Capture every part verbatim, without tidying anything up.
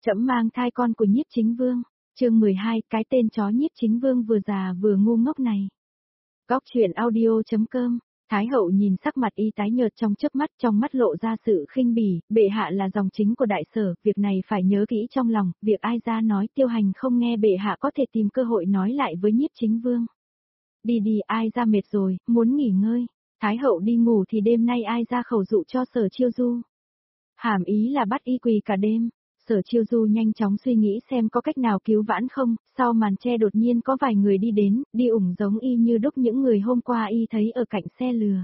Trẫm mang thai con của Nhiếp Chính Vương. Chương mười hai, cái tên chó Nhiếp Chính Vương vừa già vừa ngu ngốc này. Góc truyện audio chấm com. Thái hậu nhìn sắc mặt y tái nhợt trong chớp mắt, trong mắt lộ ra sự khinh bỉ, bệ hạ là dòng chính của đại sở, việc này phải nhớ kỹ trong lòng, việc ai ra nói Tiêu Hành không nghe bệ hạ có thể tìm cơ hội nói lại với Nhiếp Chính Vương. Đi đi, ai ra mệt rồi, muốn nghỉ ngơi. Thái hậu đi ngủ thì đêm nay ai ra khẩu dụ cho Sở Chiêu Du. Hàm ý là bắt y quỳ cả đêm. Sở Chiêu Du nhanh chóng suy nghĩ xem có cách nào cứu vãn không, sau màn che đột nhiên có vài người đi đến, đi ủng giống y như đúc những người hôm qua y thấy ở cạnh xe lừa.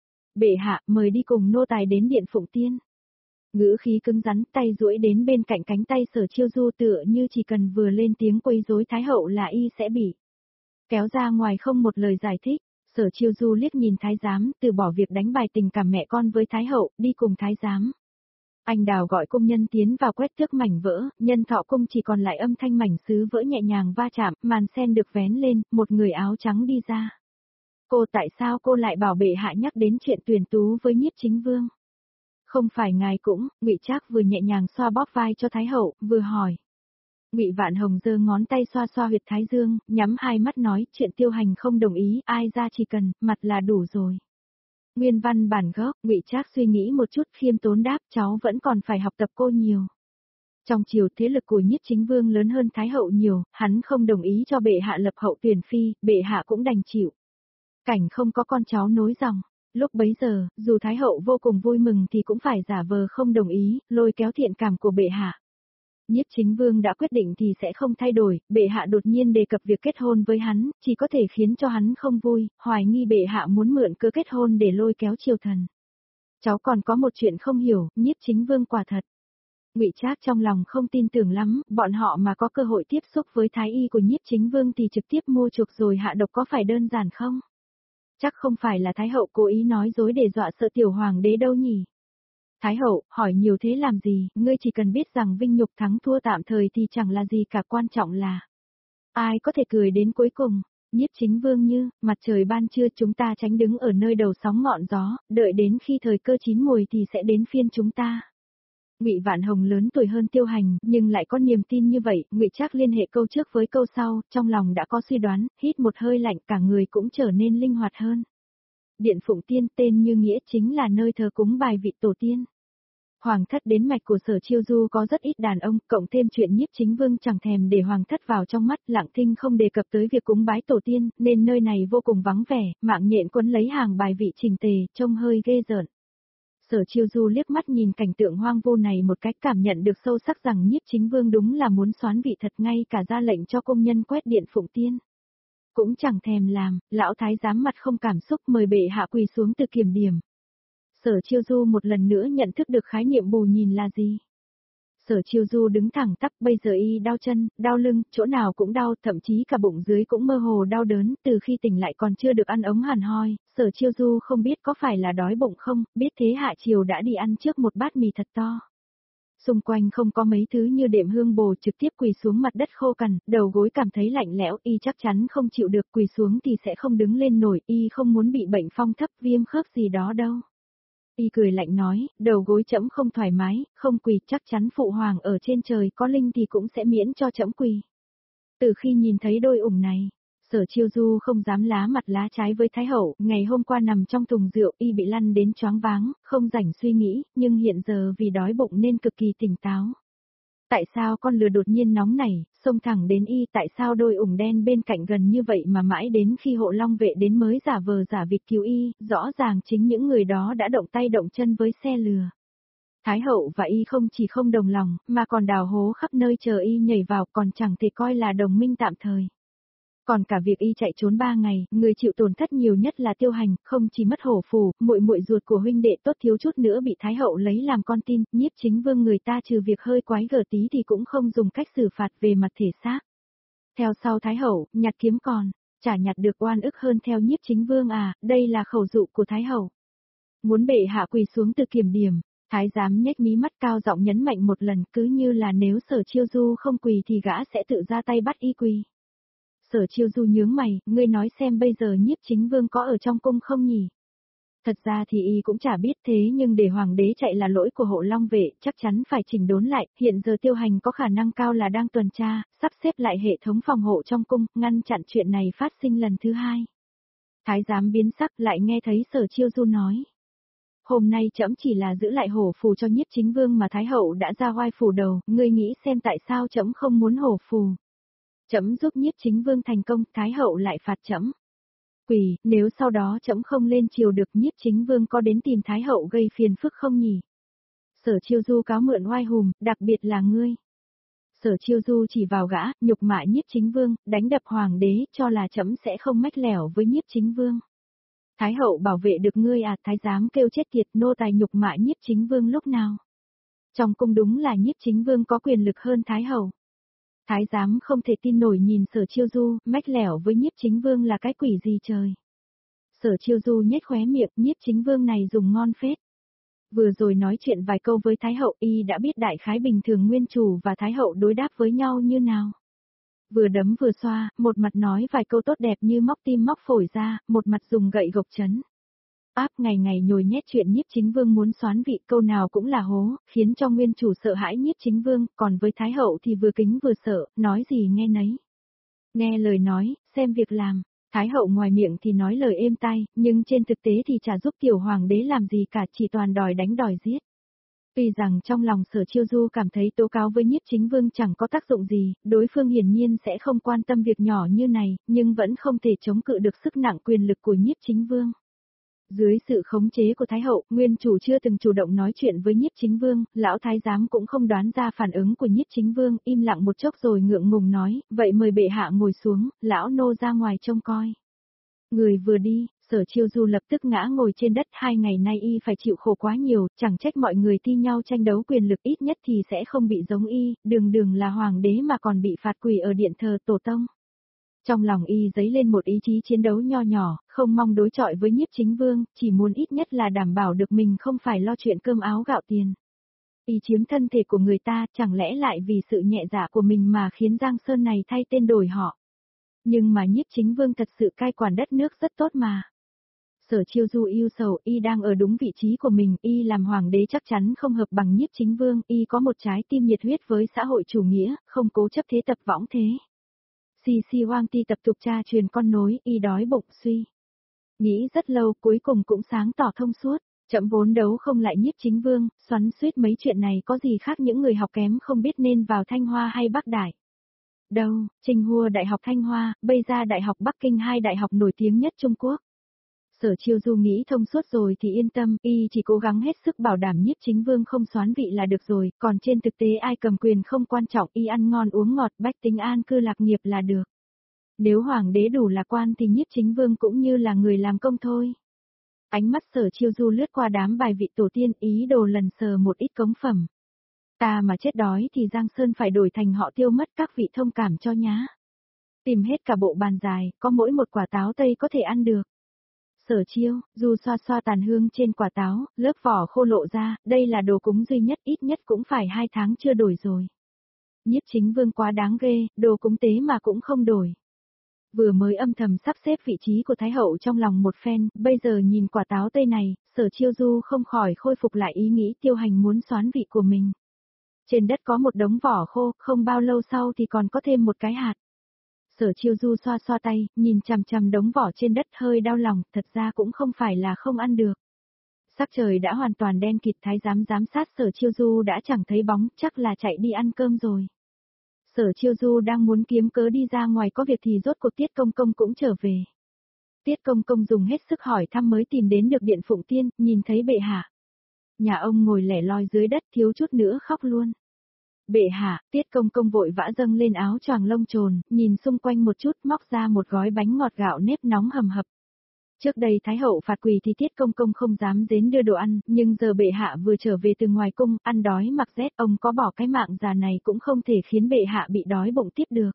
Bệ hạ, mời đi cùng nô tài đến điện Phụng Tiên. Ngữ khí cứng rắn, tay duỗi đến bên cạnh cánh tay Sở Chiêu Du tựa như chỉ cần vừa lên tiếng quấy rối Thái hậu là y sẽ bị kéo ra ngoài không một lời giải thích. Sở Chiêu Du liếc nhìn Thái giám, từ bỏ việc đánh bài tình cảm mẹ con với Thái hậu, đi cùng Thái giám. Anh Đào gọi công nhân tiến vào quét tước mảnh vỡ, nhân thọ cung chỉ còn lại âm thanh mảnh sứ vỡ nhẹ nhàng va chạm, màn sen được vén lên, một người áo trắng đi ra. Cô tại sao cô lại bảo bệ hạ nhắc đến chuyện tuyển tú với Nhiếp Chính Vương? Không phải ngài cũng, Ngụy Trác vừa nhẹ nhàng xoa bóp vai cho Thái hậu, vừa hỏi. Ngụy Vạn Hồng giơ ngón tay xoa xoa huyệt thái dương, nhắm hai mắt nói, chuyện Tiêu Hành không đồng ý, ai ra chỉ cần, mặt là đủ rồi. Nguyên văn bản gốc, Ngụy Trác suy nghĩ một chút khiêm tốn đáp, cháu vẫn còn phải học tập cô nhiều. Trong triều thế lực của Nhiếp Chính Vương lớn hơn Thái hậu nhiều, hắn không đồng ý cho bệ hạ lập hậu tuyển phi, bệ hạ cũng đành chịu. Cảnh không có con cháu nối dòng. Lúc bấy giờ, dù Thái hậu vô cùng vui mừng thì cũng phải giả vờ không đồng ý, lôi kéo thiện cảm của bệ hạ. Nhiếp Chính Vương đã quyết định thì sẽ không thay đổi, bệ hạ đột nhiên đề cập việc kết hôn với hắn, chỉ có thể khiến cho hắn không vui, hoài nghi bệ hạ muốn mượn cớ kết hôn để lôi kéo triều thần. Cháu còn có một chuyện không hiểu, Nhiếp Chính Vương quả thật. Ngụy Trác trong lòng không tin tưởng lắm, bọn họ mà có cơ hội tiếp xúc với thái y của Nhiếp Chính Vương thì trực tiếp mua chuộc rồi hạ độc có phải đơn giản không? Chắc không phải là Thái hậu cố ý nói dối để dọa sợ tiểu hoàng đế đâu nhỉ? Thái hậu, hỏi nhiều thế làm gì, ngươi chỉ cần biết rằng vinh nhục thắng thua tạm thời thì chẳng là gì cả, quan trọng là ai có thể cười đến cuối cùng. Nhiếp Chính Vương như, mặt trời ban trưa chúng ta tránh đứng ở nơi đầu sóng ngọn gió, đợi đến khi thời cơ chín mùi thì sẽ đến phiên chúng ta. Ngụy Vạn Hồng lớn tuổi hơn Tiêu Hành, nhưng lại có niềm tin như vậy, Ngụy Trác liên hệ câu trước với câu sau, trong lòng đã có suy đoán, hít một hơi lạnh cả người cũng trở nên linh hoạt hơn. Điện Phụng Tiên tên như nghĩa chính là nơi thờ cúng bài vị tổ tiên. Hoàng thất đến mạch của Sở Chiêu Du có rất ít đàn ông, cộng thêm chuyện Nhiếp Chính Vương chẳng thèm để hoàng thất vào trong mắt, Lặng Thinh không đề cập tới việc cúng bái tổ tiên, nên nơi này vô cùng vắng vẻ, mạng nhện quấn lấy hàng bài vị chỉnh tề, trông hơi ghê rợn. Sở Chiêu Du liếc mắt nhìn cảnh tượng hoang vu này một cách cảm nhận được sâu sắc rằng Nhiếp Chính Vương đúng là muốn soán vị thật, ngay cả ra lệnh cho công nhân quét điện Phụng Tiên cũng chẳng thèm làm, lão thái giám mặt không cảm xúc mời bệ hạ quỳ xuống từ kiểm điểm. Sở Chiêu Du một lần nữa nhận thức được khái niệm bù nhìn là gì. Sở Chiêu Du đứng thẳng tắp, bây giờ y đau chân, đau lưng, chỗ nào cũng đau, thậm chí cả bụng dưới cũng mơ hồ đau đớn, từ khi tỉnh lại còn chưa được ăn ống hàn hoi, Sở Chiêu Du không biết có phải là đói bụng không, biết thế hạ chiều đã đi ăn trước một bát mì thật to. Xung quanh không có mấy thứ như đệm hương bồ, trực tiếp quỳ xuống mặt đất khô cằn, đầu gối cảm thấy lạnh lẽo, y chắc chắn không chịu được, quỳ xuống thì sẽ không đứng lên nổi, y không muốn bị bệnh phong thấp viêm khớp gì đó đâu. Y cười lạnh nói, đầu gối trẫm không thoải mái, không quỳ, chắc chắn phụ hoàng ở trên trời có linh thì cũng sẽ miễn cho trẫm quỳ. Từ khi nhìn thấy đôi ủng này, Sở Chiêu Du không dám lá mặt lá trái với Thái hậu, ngày hôm qua nằm trong thùng rượu y bị lăn đến choáng váng, không rảnh suy nghĩ, nhưng hiện giờ vì đói bụng nên cực kỳ tỉnh táo. Tại sao con lừa đột nhiên nóng nảy, xông thẳng đến y, tại sao đôi ủng đen bên cạnh gần như vậy mà mãi đến khi hộ long vệ đến mới giả vờ giả vịt cứu y, rõ ràng chính những người đó đã động tay động chân với xe lừa. Thái hậu và y không chỉ không đồng lòng, mà còn đào hố khắp nơi chờ y nhảy vào, còn chẳng thể coi là đồng minh tạm thời. Còn cả việc y chạy trốn ba ngày, người chịu tổn thất nhiều nhất là Tiêu Hành, không chỉ mất hổ phù, muội muội ruột của huynh đệ tốt thiếu chút nữa bị Thái hậu lấy làm con tin, Nhiếp Chính Vương người ta trừ việc hơi quái gở tí thì cũng không dùng cách xử phạt về mặt thể xác. Theo sau Thái hậu, nhặt kiếm còn, chả nhặt được oan ức hơn theo Nhiếp Chính Vương à, đây là khẩu dụ của Thái hậu. Muốn bệ hạ quỳ xuống từ kiểm điểm, Thái giám nhếch mí mắt cao giọng nhấn mạnh một lần, cứ như là nếu Sở Chiêu Du không quỳ thì gã sẽ tự ra tay bắt y quỳ. Sở Chiêu Du nhướng mày, ngươi nói xem bây giờ Nhiếp Chính Vương có ở trong cung không nhỉ? Thật ra thì y cũng chả biết thế nhưng để hoàng đế chạy là lỗi của hộ long vệ, chắc chắn phải chỉnh đốn lại, hiện giờ Tiêu Hành có khả năng cao là đang tuần tra, sắp xếp lại hệ thống phòng hộ trong cung, ngăn chặn chuyện này phát sinh lần thứ hai. Thái giám biến sắc lại nghe thấy Sở Chiêu Du nói. Hôm nay trẫm chỉ là giữ lại hổ phù cho Nhiếp Chính Vương mà Thái hậu đã ra oai phủ đầu, ngươi nghĩ xem tại sao trẫm không muốn hổ phù. Trẫm giúp Nhiếp Chính Vương thành công, Thái hậu lại phạt trẫm. Quỷ, nếu sau đó trẫm không lên triều được Nhiếp Chính Vương có đến tìm Thái hậu gây phiền phức không nhỉ? Sở Chiêu Du cáo mượn oai hùng, đặc biệt là ngươi. Sở Chiêu Du chỉ vào gã, nhục mạ Nhiếp Chính Vương, đánh đập hoàng đế, cho là trẫm sẽ không mách lẻo với Nhiếp Chính Vương. Thái hậu bảo vệ được ngươi à, thái giám kêu chết tiệt, nô tài nhục mạ Nhiếp Chính Vương lúc nào? Trong cung đúng là Nhiếp Chính Vương có quyền lực hơn Thái hậu. Thái giám không thể tin nổi nhìn Sở Chiêu Du, mách lẻo với Nhiếp Chính Vương là cái quỷ gì trời. Sở Chiêu Du nhếch khóe miệng, Nhiếp Chính Vương này dùng ngon phết. Vừa rồi nói chuyện vài câu với Thái hậu y đã biết đại khái bình thường nguyên chủ và Thái hậu đối đáp với nhau như nào. Vừa đấm vừa xoa, một mặt nói vài câu tốt đẹp như móc tim móc phổi ra, một mặt dùng gậy gộc chấn. Áp ngày ngày nhồi nhét chuyện Nhiếp Chính Vương muốn soán vị, câu nào cũng là hố, khiến cho nguyên chủ sợ hãi Nhiếp Chính Vương, còn với Thái hậu thì vừa kính vừa sợ, nói gì nghe nấy. Nghe lời nói, xem việc làm, Thái hậu ngoài miệng thì nói lời êm tai, nhưng trên thực tế thì chả giúp tiểu hoàng đế làm gì cả, chỉ toàn đòi đánh đòi giết. Tuy rằng trong lòng Sở Chiêu Du cảm thấy tố cáo với Nhiếp Chính Vương chẳng có tác dụng gì, đối phương hiển nhiên sẽ không quan tâm việc nhỏ như này, nhưng vẫn không thể chống cự được sức nặng quyền lực của Nhiếp Chính Vương. Dưới sự khống chế của Thái hậu, nguyên chủ chưa từng chủ động nói chuyện với Nhiếp Chính Vương, lão thái giám cũng không đoán ra phản ứng của Nhiếp Chính Vương, im lặng một chốc rồi ngượng ngùng nói, vậy mời bệ hạ ngồi xuống, lão nô ra ngoài trông coi. Người vừa đi, Sở Chiêu Du lập tức ngã ngồi trên đất, hai ngày nay y phải chịu khổ quá nhiều, chẳng trách mọi người thi nhau tranh đấu quyền lực, ít nhất thì sẽ không bị giống y, đường đường là hoàng đế mà còn bị phạt quỳ ở điện thờ tổ tông. Trong lòng y dấy lên một ý chí chiến đấu nho nhỏ, không mong đối chọi với Nhiếp Chính Vương, chỉ muốn ít nhất là đảm bảo được mình không phải lo chuyện cơm áo gạo tiền. Y chiếm thân thể của người ta, chẳng lẽ lại vì sự nhẹ dạ của mình mà khiến Giang Sơn này thay tên đổi họ. Nhưng mà Nhiếp Chính Vương thật sự cai quản đất nước rất tốt mà. Sở Chiêu Du yêu sầu, y đang ở đúng vị trí của mình, y làm hoàng đế chắc chắn không hợp bằng Nhiếp Chính Vương, y có một trái tim nhiệt huyết với xã hội chủ nghĩa, không cố chấp thế tập võng thế. Xì xì hoang ti tập tục cha truyền con nối, y đói bụng suy. Nghĩ rất lâu cuối cùng cũng sáng tỏ thông suốt, chậm vốn đấu không lại Nhiếp Chính Vương, xoắn xuýt mấy chuyện này có gì khác những người học kém không biết nên vào Thanh Hoa hay Bắc Đại. Đâu, Trình Hùa Đại học Thanh Hoa, bây ra Đại học Bắc Kinh, hai đại học nổi tiếng nhất Trung Quốc. Sở Chiêu Du nghĩ thông suốt rồi thì yên tâm, y chỉ cố gắng hết sức bảo đảm Nhiếp Chính Vương không soán vị là được rồi, còn trên thực tế ai cầm quyền không quan trọng, y ăn ngon uống ngọt, bách tính an cư lạc nghiệp là được. Nếu hoàng đế đủ lạc quan thì Nhiếp Chính Vương cũng như là người làm công thôi. Ánh mắt Sở Chiêu Du lướt qua đám bài vị tổ tiên, ý đồ lần sờ một ít cống phẩm. Ta mà chết đói thì Giang Sơn phải đổi thành họ Tiêu mất, các vị thông cảm cho nhá. Tìm hết cả bộ bàn dài, có mỗi một quả táo tây có thể ăn được. Sở Chiêu, Du xoa xoa tàn hương trên quả táo, lớp vỏ khô lộ ra, đây là đồ cúng duy nhất, ít nhất cũng phải hai tháng chưa đổi rồi. Nhiếp Chính Vương quá đáng ghê, đồ cúng tế mà cũng không đổi. Vừa mới âm thầm sắp xếp vị trí của Thái hậu trong lòng một phen, bây giờ nhìn quả táo tây này, Sở Chiêu Du không khỏi khôi phục lại ý nghĩ Tiêu Hành muốn soán vị của mình. Trên đất có một đống vỏ khô, không bao lâu sau thì còn có thêm một cái hạt. Sở Chiêu Du xoa xoa tay, nhìn chằm chằm đống vỏ trên đất hơi đau lòng, thật ra cũng không phải là không ăn được. Sắc trời đã hoàn toàn đen kịt, thái giám giám sát Sở Chiêu Du đã chẳng thấy bóng, chắc là chạy đi ăn cơm rồi. Sở Chiêu Du đang muốn kiếm cớ đi ra ngoài có việc thì rốt cuộc Tiết Công Công cũng trở về. Tiết Công Công dùng hết sức hỏi thăm mới tìm đến được Điện Phụng Tiên, nhìn thấy bệ hạ. Nhà ông ngồi lẻ loi dưới đất thiếu chút nữa khóc luôn. Bệ hạ, Tiết Công Công vội vã dâng lên áo choàng lông trồn, nhìn xung quanh một chút móc ra một gói bánh ngọt gạo nếp nóng hầm hập. Trước đây Thái hậu phạt quỳ thì Tiết Công Công không dám đến đưa đồ ăn, nhưng giờ bệ hạ vừa trở về từ ngoài cung, ăn đói mặc rét, ông có bỏ cái mạng già này cũng không thể khiến bệ hạ bị đói bụng tiếp được.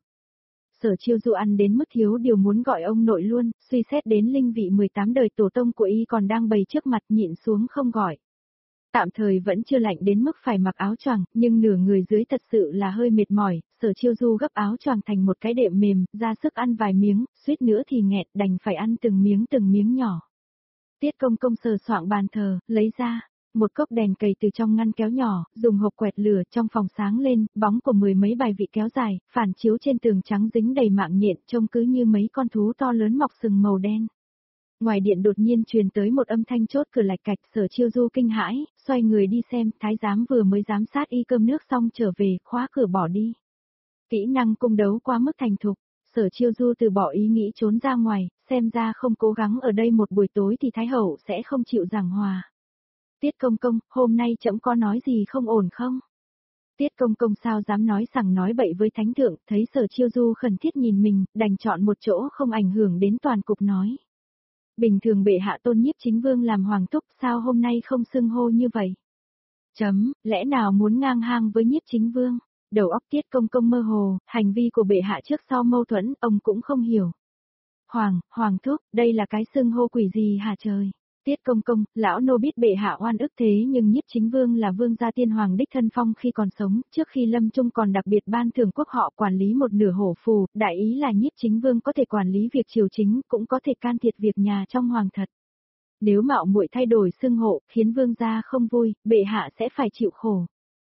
Sở Chiêu Du ăn đến mức thiếu điều muốn gọi ông nội luôn, suy xét đến linh vị mười tám đời tổ tông của y còn đang bày trước mặt, nhịn xuống không gọi. Tạm thời vẫn chưa lạnh đến mức phải mặc áo choàng, nhưng nửa người dưới thật sự là hơi mệt mỏi, Sở Chiêu Du gấp áo choàng thành một cái đệm mềm, ra sức ăn vài miếng, suýt nữa thì nghẹt, đành phải ăn từng miếng từng miếng nhỏ. Tiết Công Công sờ soạng bàn thờ, lấy ra một cốc đèn cầy từ trong ngăn kéo nhỏ, dùng hộp quẹt lửa, trong phòng sáng lên, bóng của mười mấy bài vị kéo dài, phản chiếu trên tường trắng dính đầy mạng nhện, trông cứ như mấy con thú to lớn mọc sừng màu đen. Ngoài điện đột nhiên truyền tới một âm thanh chốt cửa lạch cạch, Sở Chiêu Du kinh hãi, xoay người đi xem, thái giám vừa mới giám sát y cơm nước xong trở về, khóa cửa bỏ đi. Kỹ năng cung đấu quá mức thành thục, Sở Chiêu Du từ bỏ ý nghĩ trốn ra ngoài, xem ra không cố gắng ở đây một buổi tối thì Thái Hậu sẽ không chịu giảng hòa. Tiết Công Công, hôm nay trẫm có nói gì không ổn không? Tiết Công Công sao dám nói sằng nói bậy với Thánh Thượng, thấy Sở Chiêu Du khẩn thiết nhìn mình, đành chọn một chỗ không ảnh hưởng đến toàn cục nói. Bình thường bệ hạ tôn Nhiếp Chính Vương làm hoàng thúc, sao hôm nay không xưng hô như vậy? Chấm, lẽ nào muốn ngang hang với Nhiếp Chính Vương? Đầu óc Tiết Công Công mơ hồ, hành vi của bệ hạ trước sau mâu thuẫn, ông cũng không hiểu. Hoàng, hoàng thúc, đây là cái xưng hô quỷ gì hả trời? Tiết Công Công, lão nô biết bệ hạ oan ức thế nhưng Nhiếp Chính Vương là vương gia tiên hoàng đích thân phong khi còn sống, trước khi lâm chung còn đặc biệt ban thưởng quốc họ quản lý một nửa hổ phù, đại ý là Nhiếp Chính Vương có thể quản lý việc triều chính, cũng có thể can thiệp việc nhà trong hoàng thật. Nếu mạo muội thay đổi xưng hộ, khiến vương gia không vui, bệ hạ sẽ phải chịu khổ.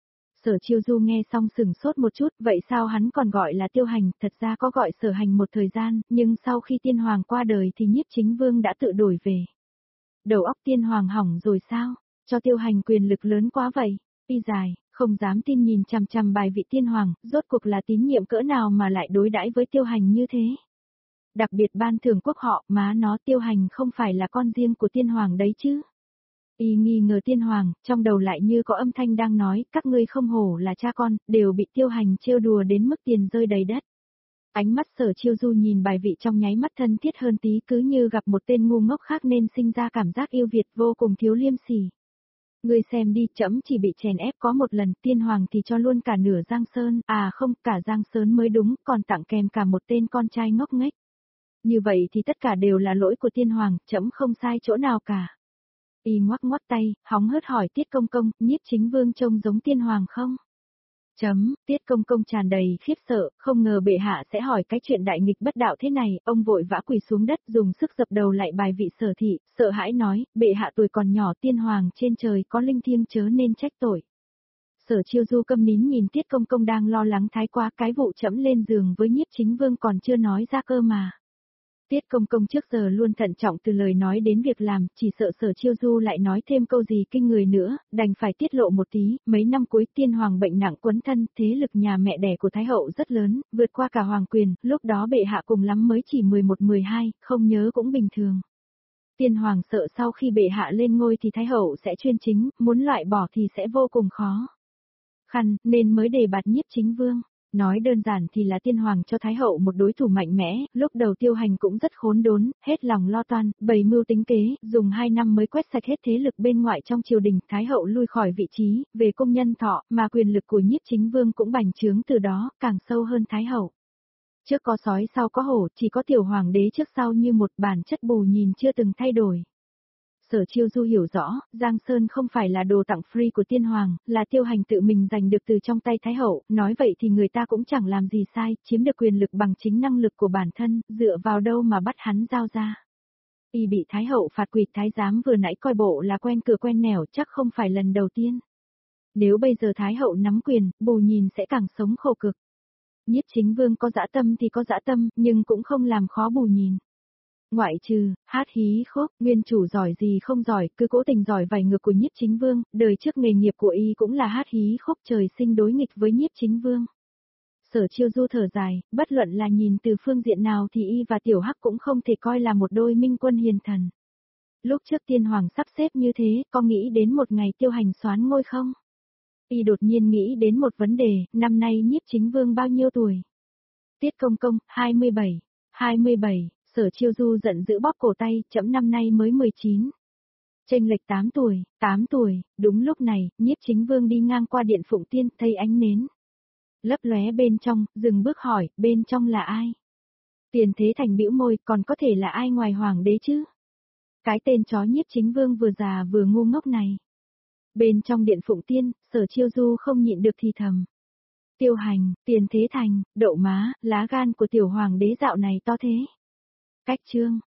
Sở Chiêu Du nghe xong sừng sốt một chút, vậy sao hắn còn gọi là Tiêu Hành, thật ra có gọi Sở Hành một thời gian, nhưng sau khi tiên hoàng qua đời thì Nhiếp Chính Vương đã tự đổi về. Đầu óc tiên hoàng hỏng rồi sao? Cho Tiêu Hành quyền lực lớn quá vậy? Y dài, không dám tin nhìn chằm chằm bài vị tiên hoàng, rốt cuộc là tín nhiệm cỡ nào mà lại đối đãi với Tiêu Hành như thế? Đặc biệt ban thưởng quốc họ, má nó Tiêu Hành không phải là con riêng của tiên hoàng đấy chứ? Y nghi ngờ tiên hoàng, trong đầu lại như có âm thanh đang nói, các ngươi không hổ là cha con, đều bị Tiêu Hành trêu đùa đến mức tiền rơi đầy đất. Ánh mắt Sở Chiêu Du nhìn bài vị trong nháy mắt thân thiết hơn tí, cứ như gặp một tên ngu ngốc khác nên sinh ra cảm giác yêu Việt vô cùng thiếu liêm sỉ. Ngươi xem đi, trẫm chỉ bị chèn ép có một lần, tiên hoàng thì cho luôn cả nửa Giang Sơn, à không, cả Giang Sơn mới đúng, còn tặng kèm cả một tên con trai ngốc nghếch. Như vậy thì tất cả đều là lỗi của tiên hoàng, trẫm không sai chỗ nào cả. Y ngoắc ngoắc tay, hóng hớt hỏi Tiết Công Công, Nhiếp Chính Vương trông giống tiên hoàng không? Chấm, Tiết Công Công tràn đầy khiếp sợ, không ngờ bệ hạ sẽ hỏi cái chuyện đại nghịch bất đạo thế này, ông vội vã quỳ xuống đất dùng sức dập đầu lại bài vị Sở thị, sợ hãi nói, bệ hạ tuổi còn nhỏ tiên hoàng trên trời có linh thiêng chớ nên trách tội. Sở Chiêu Du câm nín nhìn Tiết Công Công đang lo lắng thái quá, cái vụ trẫm lên giường với Nhiếp Chính Vương còn chưa nói ra cơ mà. Tiết Công Công trước giờ luôn thận trọng từ lời nói đến việc làm, chỉ sợ Sở Chiêu Du lại nói thêm câu gì kinh người nữa, đành phải tiết lộ một tí, mấy năm cuối tiên hoàng bệnh nặng quấn thân, thế lực nhà mẹ đẻ của Thái Hậu rất lớn, vượt qua cả hoàng quyền, lúc đó bệ hạ cùng lắm mới chỉ mười một mười hai, không nhớ cũng bình thường. Tiên hoàng sợ sau khi bệ hạ lên ngôi thì Thái Hậu sẽ chuyên chính, muốn loại bỏ thì sẽ vô cùng khó khăn, nên mới đề bạt Nhiếp Chính Vương. Nói đơn giản thì là tiên hoàng cho Thái Hậu một đối thủ mạnh mẽ, lúc đầu Tiêu Hành cũng rất khốn đốn, hết lòng lo toan, bày mưu tính kế, dùng hai năm mới quét sạch hết thế lực bên ngoại trong triều đình, Thái Hậu lui khỏi vị trí, về công nhân thọ, mà quyền lực của Nhiếp Chính Vương cũng bành trướng từ đó, càng sâu hơn Thái Hậu. Trước có sói sau có hổ, chỉ có tiểu hoàng đế trước sau như một bản chất bù nhìn chưa từng thay đổi. Sở Chiêu Du hiểu rõ, Giang Sơn không phải là đồ tặng free của tiên hoàng, là Tiêu Hành tự mình giành được từ trong tay Thái Hậu, nói vậy thì người ta cũng chẳng làm gì sai, chiếm được quyền lực bằng chính năng lực của bản thân, dựa vào đâu mà bắt hắn giao ra. Y bị Thái Hậu phạt quỵt thái giám vừa nãy coi bộ là quen cửa quen nẻo, chắc không phải lần đầu tiên. Nếu bây giờ Thái Hậu nắm quyền, bù nhìn sẽ càng sống khổ cực. Nhiếp Chính Vương có dã tâm thì có dã tâm, nhưng cũng không làm khó bù nhìn. Ngoại trừ, hát hí khúc, nguyên chủ giỏi gì không giỏi, cứ cố tình giỏi vài ngược của Nhiếp Chính Vương, đời trước nghề nghiệp của y cũng là hát hí khúc, trời sinh đối nghịch với Nhiếp Chính Vương. Sở Chiêu Du thở dài, bất luận là nhìn từ phương diện nào thì y và Tiểu Hắc cũng không thể coi là một đôi minh quân hiền thần. Lúc trước tiên hoàng sắp xếp như thế, có nghĩ đến một ngày Tiêu Hành soán ngôi không? Y đột nhiên nghĩ đến một vấn đề, năm nay Nhiếp Chính Vương bao nhiêu tuổi? Tiết Công Công, hai mươi bảy. hai mươi bảy. Sở Chiêu Du giận dữ bóp cổ tay, chấm năm nay mới mười chín. Chênh lệch tám tuổi, tám tuổi, đúng lúc này, Nhiếp Chính Vương đi ngang qua điện Phụng Tiên, thấy ánh nến lấp lóe bên trong, dừng bước hỏi, bên trong là ai? Tiền Thế Thành bĩu môi, còn có thể là ai ngoài hoàng đế chứ? Cái tên chó Nhiếp Chính Vương vừa già vừa ngu ngốc này. Bên trong điện Phụng Tiên, Sở Chiêu Du không nhịn được thì thầm. Tiêu Hành, Tiền Thế Thành, đậu má, lá gan của tiểu hoàng đế dạo này to thế. Cách chương